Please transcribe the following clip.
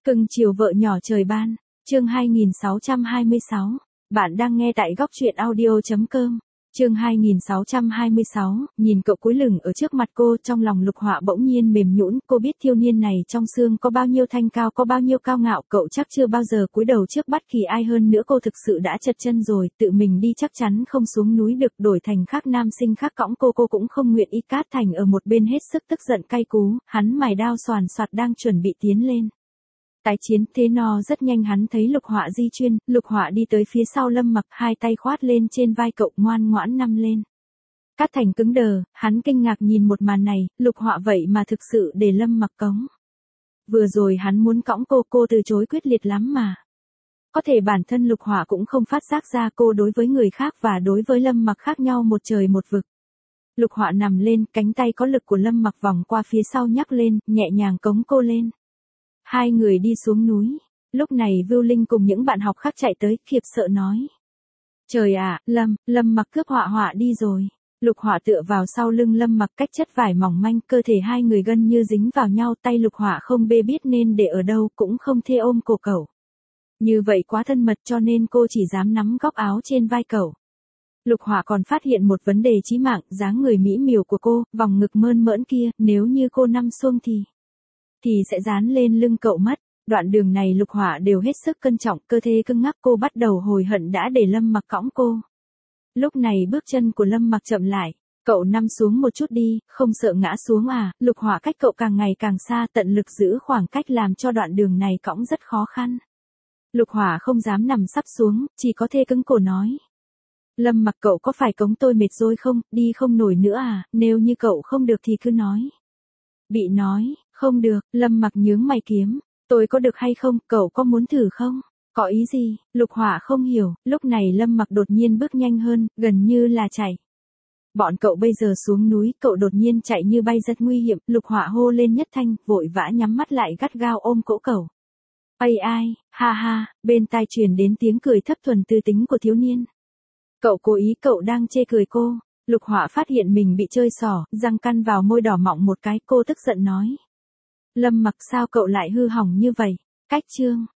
Cưng chiều vợ nhỏ trời ban, chương 2626, bạn đang nghe tại góc truyện audio.com. Chương 2626, nhìn cậu cúi lưng ở trước mặt cô, trong lòng Lục Họa bỗng nhiên mềm nhũn, cô biết thiếu niên này trong xương có bao nhiêu thanh cao, có bao nhiêu cao ngạo, cậu chắc chưa bao giờ cúi đầu trước bất kỳ ai, hơn nữa cô thực sự đã chật chân rồi, tự mình đi chắc chắn không xuống núi được, đổi thành khác nam sinh khác cõng cô cũng không nguyện ý. Cát Thành ở một bên hết sức tức giận cay cú, hắn mài đao xoàn xoạt đang chuẩn bị tiến lên tái chiến. Thế no rất nhanh hắn thấy Lục Họa di chuyên, Lục Họa đi tới phía sau Lâm Mặc, hai tay khoát lên trên vai cậu, ngoan ngoãn nằm lên. Cát Thành cứng đờ, hắn kinh ngạc nhìn một màn này, Lục Họa vậy mà thực sự để Lâm Mặc cõng. Vừa rồi hắn muốn cõng cô từ chối quyết liệt lắm mà. Có thể bản thân Lục Họa cũng không phát giác ra cô đối với người khác và đối với Lâm Mặc khác nhau một trời một vực. Lục Họa nằm lên, cánh tay có lực của Lâm Mặc vòng qua phía sau nhắc lên, nhẹ nhàng cõng cô lên. Hai người đi xuống núi. Lúc này Vưu Linh cùng những bạn học khác chạy tới, khiếp sợ nói: Trời ạ, Lâm Mặc cướp Họa đi rồi. Lục Họa tựa vào sau lưng Lâm Mặc, cách chất vải mỏng manh, cơ thể hai người gần như dính vào nhau, tay Lục Họa không biết nên để ở đâu, cũng không thể ôm cổ cậu. Như vậy quá thân mật cho nên cô chỉ dám nắm góc áo trên vai cậu. Lục Họa còn phát hiện một vấn đề chí mạng, dáng người mỹ miều của cô, vòng ngực mơn mởn kia, nếu như cô nằm xuông thì sẽ dán lên lưng cậu mất. Đoạn đường này Lục Họa đều hết sức cẩn trọng, cơ thể cứng ngắc, cô bắt đầu hối hận đã để Lâm Mặc cõng cô. Lúc này bước chân của Lâm Mặc chậm lại, cậu nằm xuống một chút đi, không sợ ngã xuống à? Lục Họa cách cậu càng ngày càng xa, tận lực giữ khoảng cách làm cho đoạn đường này cõng rất khó khăn. Lục Họa không dám nằm sắp xuống, chỉ có thể cứng cổ nói: Lâm Mặc, cậu có phải cõng tôi mệt rồi không, đi không nổi nữa à, nếu như cậu không được thì cứ nói. Bị nói, không được, Lâm Mặc nhướng mày kiếm, tôi có được hay không, cậu có muốn thử không? Có ý gì? Lục Họa không hiểu, lúc này Lâm Mặc đột nhiên bước nhanh hơn, gần như là chạy. Bọn cậu bây giờ xuống núi, cậu đột nhiên chạy như bay rất nguy hiểm, Lục Họa hô lên nhất thanh, vội vã nhắm mắt lại gắt gao ôm cổ cậu. Ai, ha ha, bên tai truyền đến tiếng cười thấp thuần tư tính của thiếu niên. Cậu cố ý, cậu đang chê cười cô. Lục Họa phát hiện mình bị chơi xỏ, răng căn vào môi đỏ mọng một cái, cô tức giận nói: Lâm Mặc, sao cậu lại hư hỏng như vậy? Cách chương